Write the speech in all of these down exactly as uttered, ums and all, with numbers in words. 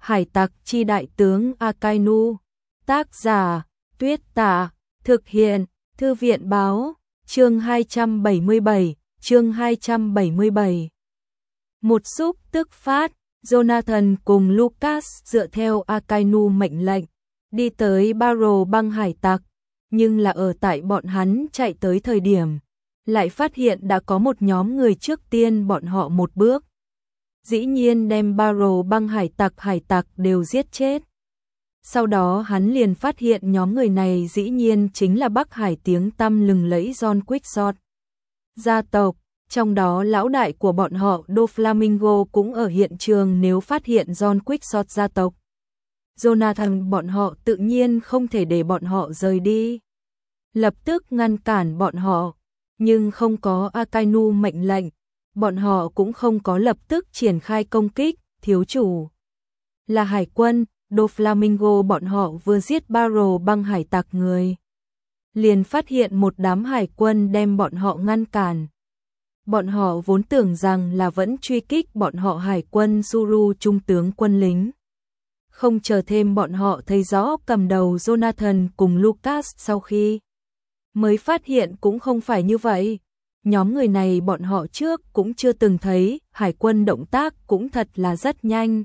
Hải tặc chi đại tướng Akainu. Tác giả Tuyết Tả. Thực hiện Thư viện báo. Chương hai trăm bảy mươi bảy. Chương hai trăm bảy mươi bảy. Một xúc tức phát, Jonathan cùng Lucas dựa theo Akainu mệnh lệnh, đi tới Barrow băng hải tặc, nhưng là ở tại bọn hắn chạy tới thời điểm, lại phát hiện đã có một nhóm người trước tiên bọn họ một bước. Dĩ nhiên đem Barrow băng hải tặc hải tặc đều giết chết. Sau đó hắn liền phát hiện nhóm người này dĩ nhiên chính là Bắc Hải tiếng tăm lừng lẫy John Quixote gia tộc, trong đó lão đại của bọn họ Doflamingo cũng ở hiện trường. Nếu phát hiện John Quixote gia tộc, Jonathan bọn họ tự nhiên không thể để bọn họ rời đi, lập tức ngăn cản bọn họ, nhưng không có Akainu mệnh lệnh, bọn họ cũng không có lập tức triển khai công kích. Thiếu chủ là hải quân Doflamingo bọn họ vừa giết Barrow băng hải tặc người, liền phát hiện một đám hải quân đem bọn họ ngăn cản. Bọn họ vốn tưởng rằng là vẫn truy kích bọn họ hải quân Zuru trung tướng quân lính. Không chờ thêm bọn họ thấy rõ cầm đầu Jonathan cùng Lucas sau khi mới phát hiện cũng không phải như vậy. Nhóm người này bọn họ trước cũng chưa từng thấy, hải quân động tác cũng thật là rất nhanh.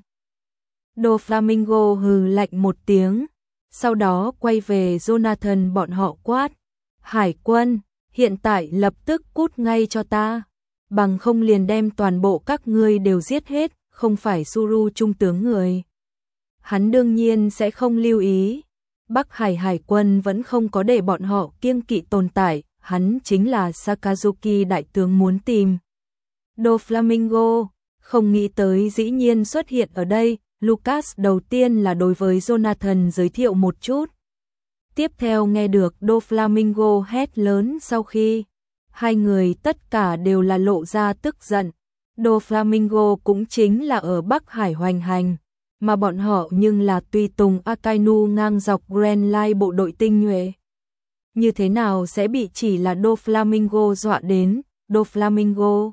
Doflamingo hừ lạnh một tiếng, sau đó quay về Jonathan bọn họ quát: "Hải quân, hiện tại lập tức cút ngay cho ta, bằng không liền đem toàn bộ các ngươi đều giết hết, không phải Zuru trung tướng người." Hắn đương nhiên sẽ không lưu ý. Bắc Hải hải quân vẫn không có để bọn họ kiêng kỵ tồn tại, hắn chính là Sakazuki đại tướng muốn tìm. Doflamingo không nghĩ tới dĩ nhiên xuất hiện ở đây. Lucas đầu tiên là đối với Jonathan giới thiệu một chút. Tiếp theo nghe được Doflamingo hét lớn, sau khi hai người tất cả đều là lộ ra tức giận. Doflamingo cũng chính là ở Bắc Hải hoành hành, mà bọn họ nhưng là tùy tùng Akainu ngang dọc Grand Line bộ đội tinh nhuệ. Như thế nào sẽ bị chỉ là Doflamingo dọa đến? Doflamingo,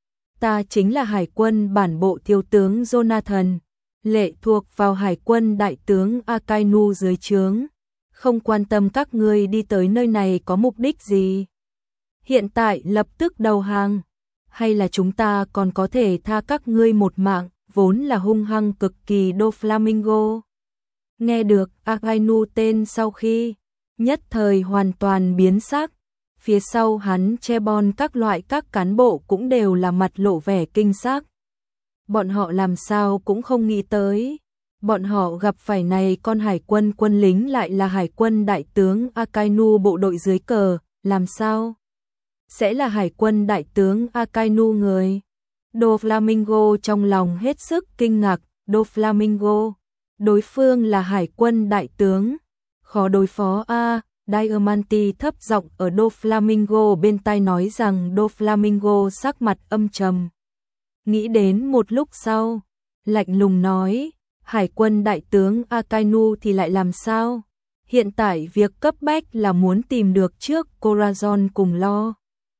ta chính là hải quân bản bộ thiếu tướng Jonathan, lệ thuộc vào hải quân đại tướng Akainu dưới trướng, không quan tâm các ngươi đi tới nơi này có mục đích gì. Hiện tại lập tức đầu hàng, hay là chúng ta còn có thể tha các ngươi một mạng, vốn là hung hăng cực kỳ Doflamingo. Nghe được Akainu tên sau khi, nhất thời hoàn toàn biến sắc, phía sau hắn Chebon các loại các cán bộ cũng đều là mặt lộ vẻ kinh sắc. Bọn họ làm sao cũng không nghĩ tới, bọn họ gặp phải này con hải quân quân lính lại là hải quân đại tướng Akainu bộ đội dưới cờ, làm sao sẽ là hải quân đại tướng Akainu người. Doflamingo trong lòng hết sức kinh ngạc. Doflamingo, đối phương là hải quân đại tướng, khó đối phó a. Diamante thấp giọng ở Doflamingo bên tai nói rằng. Doflamingo sắc mặt âm trầm, nghĩ đến một lúc sau, lạnh lùng nói: hải quân đại tướng Akainu thì lại làm sao? Hiện tại việc cấp bách là muốn tìm được trước Corazon cùng lo,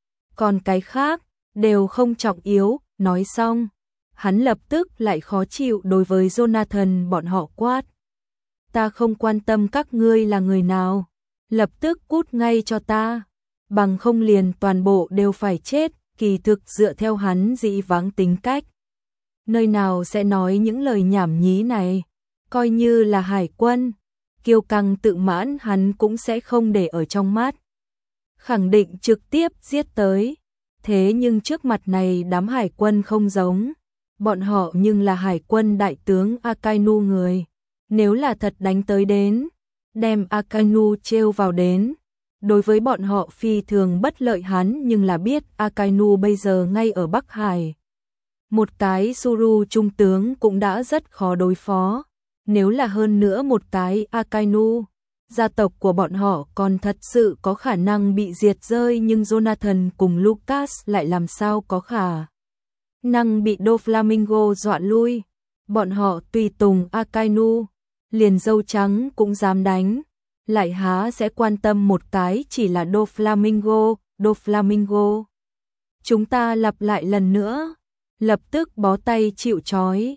còn cái khác đều không trọng yếu. Nói xong, hắn lập tức lại khó chịu đối với Jonathan bọn họ quát: ta không quan tâm các ngươi là người nào, lập tức cút ngay cho ta, bằng không liền toàn bộ đều phải chết. Kỳ thực dựa theo hắn dị vãng tính cách, nơi nào sẽ nói những lời nhảm nhí này, coi như là hải quân, kiêu căng tự mãn hắn cũng sẽ không để ở trong mắt, khẳng định trực tiếp giết tới. Thế nhưng trước mặt này đám hải quân không giống, bọn họ nhưng là hải quân đại tướng Akainu người, nếu là thật đánh tới đến, đem Akainu trêu vào đến, đối với bọn họ phi thường bất lợi. Hắn nhưng là biết Akainu bây giờ ngay ở Bắc Hải, một cái Zuru trung tướng cũng đã rất khó đối phó, nếu là hơn nữa một cái Akainu, gia tộc của bọn họ còn thật sự có khả năng bị diệt rơi. Nhưng Jonathan cùng Lucas lại làm sao có khả năng bị Doflamingo dọa lui. Bọn họ tùy tùng Akainu, liền dâu trắng cũng dám đánh, lại há sẽ quan tâm một cái chỉ là Doflamingo. Doflamingo, chúng ta lặp lại lần nữa, lập tức bó tay chịu trói.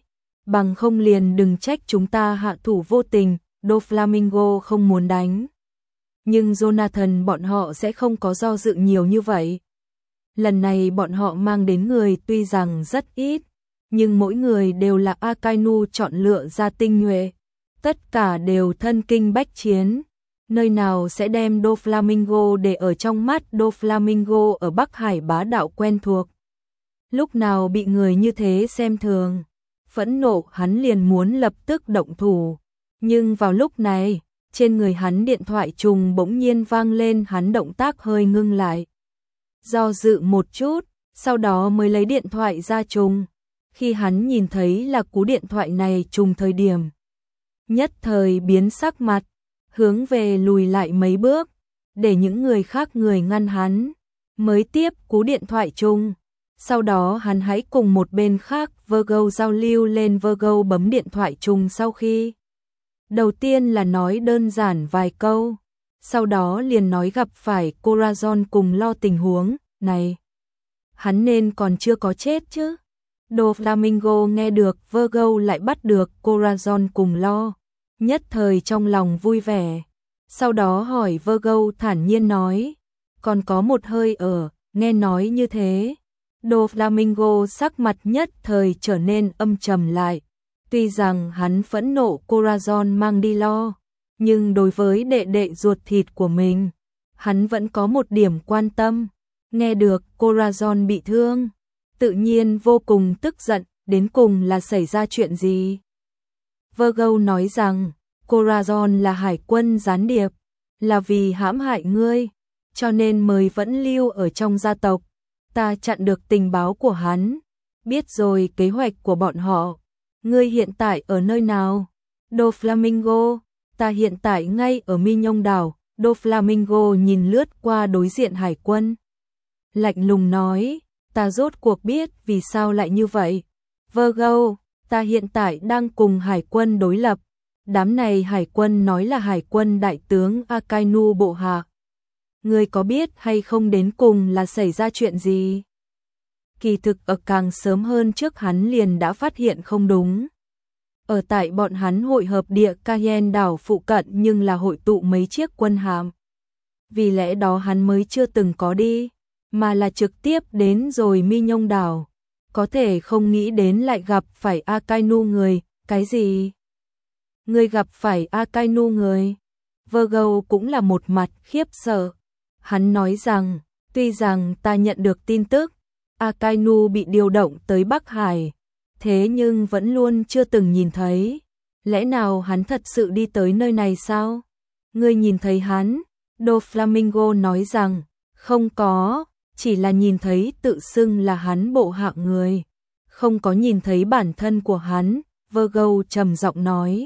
bằng không liền đừng trách chúng ta hạ thủ vô tình, Doflamingo không muốn đánh. Nhưng Jonathan bọn họ sẽ không có do dự nhiều như vậy. Lần này bọn họ mang đến người tuy rằng rất ít, nhưng mỗi người đều là Akainu chọn lựa ra tinh nhuệ. Tất cả đều thân kinh bách chiến. Nơi nào sẽ đem Doflamingo để ở trong mắt Doflamingo ở Bắc Hải bá đạo quen thuộc. Lúc nào bị người như thế xem thường, phẫn nộ hắn liền muốn lập tức động thủ. Nhưng vào lúc này, trên người hắn điện thoại trùng bỗng nhiên vang lên, hắn động tác hơi ngưng lại. Do dự một chút, sau đó mới lấy điện thoại ra trùng. Khi hắn nhìn thấy là cú điện thoại này trùng thời điểm, nhất thời biến sắc mặt, hướng về lùi lại mấy bước, để những người khác người ngăn hắn, mới tiếp cú điện thoại trùng. Sau đó hắn hãy cùng một bên khác Virgo giao lưu lên. Virgo bấm điện thoại trùng sau khi đầu tiên là nói đơn giản vài câu, sau đó liền nói gặp phải Corazon cùng lo tình huống này. Hắn nên còn chưa có chết chứ. Doflamingo nghe được Virgo lại bắt được Corazon cùng lo, nhất thời trong lòng vui vẻ. Sau đó hỏi Virgo, thản nhiên nói, còn có một hơi ở, nghe nói như thế. Doflamingo sắc mặt nhất thời trở nên âm trầm lại. Tuy rằng hắn phẫn nộ Corazon mang đi lo, nhưng đối với đệ đệ ruột thịt của mình, hắn vẫn có một điểm quan tâm. Nghe được Corazon bị thương, tự nhiên vô cùng tức giận, đến cùng là xảy ra chuyện gì? Virgo nói rằng, Corazon là hải quân gián điệp, là vì hãm hại ngươi, cho nên mới vẫn lưu ở trong gia tộc. Ta chặn được tình báo của hắn, biết rồi kế hoạch của bọn họ. Ngươi hiện tại ở nơi nào? Doflamingo, ta hiện tại ngay ở Mi Nhông đảo. Doflamingo nhìn lướt qua đối diện hải quân, lạnh lùng nói, ta rốt cuộc biết vì sao lại như vậy. Virgo, ta hiện tại đang cùng hải quân đối lập. Đám này hải quân nói là hải quân đại tướng Akainu bộ hạ. Ngươi có biết hay không đến cùng là xảy ra chuyện gì? Kỳ thực ở càng sớm hơn trước hắn liền đã phát hiện không đúng. Ở tại bọn hắn hội hợp địa Cayenne đảo phụ cận nhưng là hội tụ mấy chiếc quân hạm. Vì lẽ đó hắn mới chưa từng có đi, mà là trực tiếp đến rồi Mi Nhông đảo. Có thể không nghĩ đến lại gặp phải Akainu người. Cái gì? Người gặp phải Akainu người? Virgo cũng là một mặt khiếp sợ. Hắn nói rằng, tuy rằng ta nhận được tin tức Akainu bị điều động tới Bắc Hải, thế nhưng vẫn luôn chưa từng nhìn thấy. Lẽ nào hắn thật sự đi tới nơi này sao? Ngươi nhìn thấy hắn? Doflamingo nói rằng, không có, chỉ là nhìn thấy tự xưng là hắn bộ hạ người, không có nhìn thấy bản thân của hắn. Virgo trầm giọng nói,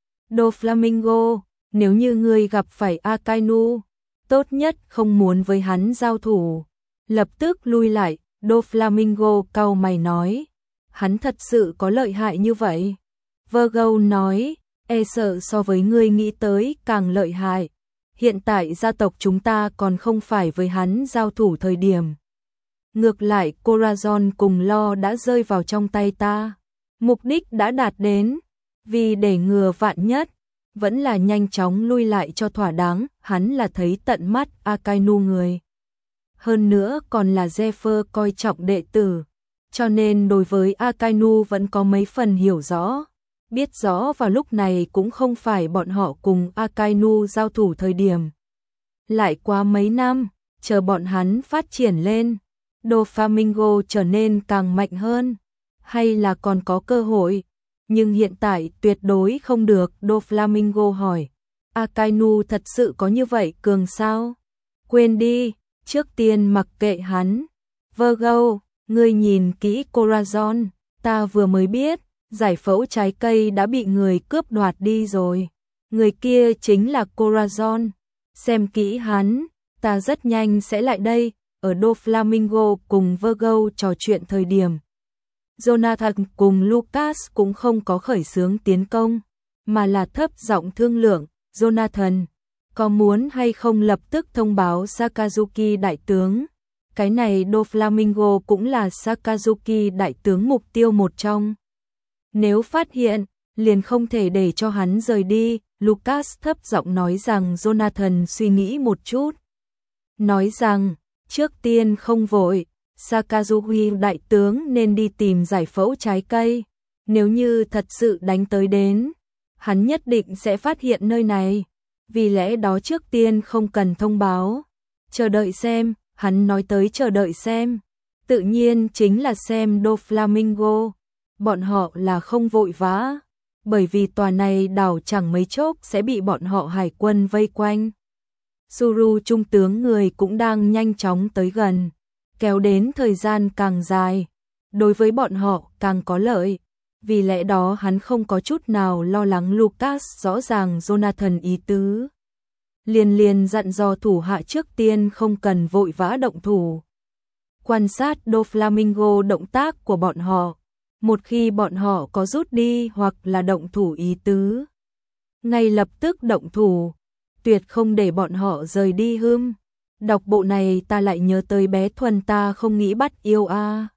Doflamingo, nếu như ngươi gặp phải Akainu, tốt nhất không muốn với hắn giao thủ, lập tức lui lại. Doflamingo cau mày nói, hắn thật sự có lợi hại như vậy? Virgo nói, e sợ so với ngươi nghĩ tới càng lợi hại. Hiện tại gia tộc chúng ta còn không phải với hắn giao thủ thời điểm. Ngược lại Corazon cùng lo đã rơi vào trong tay ta. Mục đích đã đạt đến, vì để ngừa vạn nhất, vẫn là nhanh chóng lui lại cho thỏa đáng. Hắn là thấy tận mắt Akainu người, hơn nữa còn là Zephyr coi trọng đệ tử, cho nên đối với Akainu vẫn có mấy phần hiểu rõ. Biết rõ vào lúc này cũng không phải bọn họ cùng Akainu giao thủ thời điểm. Lại qua mấy năm, chờ bọn hắn phát triển lên, Doflamingo trở nên càng mạnh hơn, hay là còn có cơ hội, nhưng hiện tại tuyệt đối không được. Doflamingo hỏi, Akainu thật sự có như vậy cường sao? Quên đi, trước tiên mặc kệ hắn. Virgo, ngươi nhìn kỹ Corazon, ta vừa mới biết, giải phẫu trái cây đã bị người cướp đoạt đi rồi. Người kia chính là Corazon. Xem kỹ hắn, ta rất nhanh sẽ lại đây. Ở Doflamingo cùng Virgo trò chuyện thời điểm, Jonathan cùng Lucas cũng không có khởi xướng tiến công, mà là thấp giọng thương lượng. Jonathan, có muốn hay không lập tức thông báo Sakazuki đại tướng? Cái này Doflamingo cũng là Sakazuki đại tướng mục tiêu một trong. Nếu phát hiện, liền không thể để cho hắn rời đi. Lucas thấp giọng nói rằng Jonathan suy nghĩ một chút. Nói rằng, trước tiên không vội, Sakazuki đại tướng nên đi tìm giải phẫu trái cây. Nếu như thật sự đánh tới đến, hắn nhất định sẽ phát hiện nơi này. Vì lẽ đó trước tiên không cần thông báo. Chờ đợi xem, hắn nói tới chờ đợi xem. Tự nhiên chính là xem Doflamingo. Bọn họ là không vội vã, bởi vì tòa này đảo chẳng mấy chốc sẽ bị bọn họ hải quân vây quanh. Suru trung tướng người cũng đang nhanh chóng tới gần, kéo đến thời gian càng dài, đối với bọn họ càng có lợi. Vì lẽ đó hắn không có chút nào lo lắng. Lucas rõ ràng Jonathan ý tứ. Liền liền dặn dò thủ hạ trước tiên không cần vội vã động thủ. Quan sát Doflamingo động tác của bọn họ. Một khi bọn họ có rút đi hoặc là động thủ ý tứ, ngay lập tức động thủ, tuyệt không để bọn họ rời đi hưm. Đọc bộ này ta lại nhớ tới bé Thuần ta không nghĩ bắt yêu a.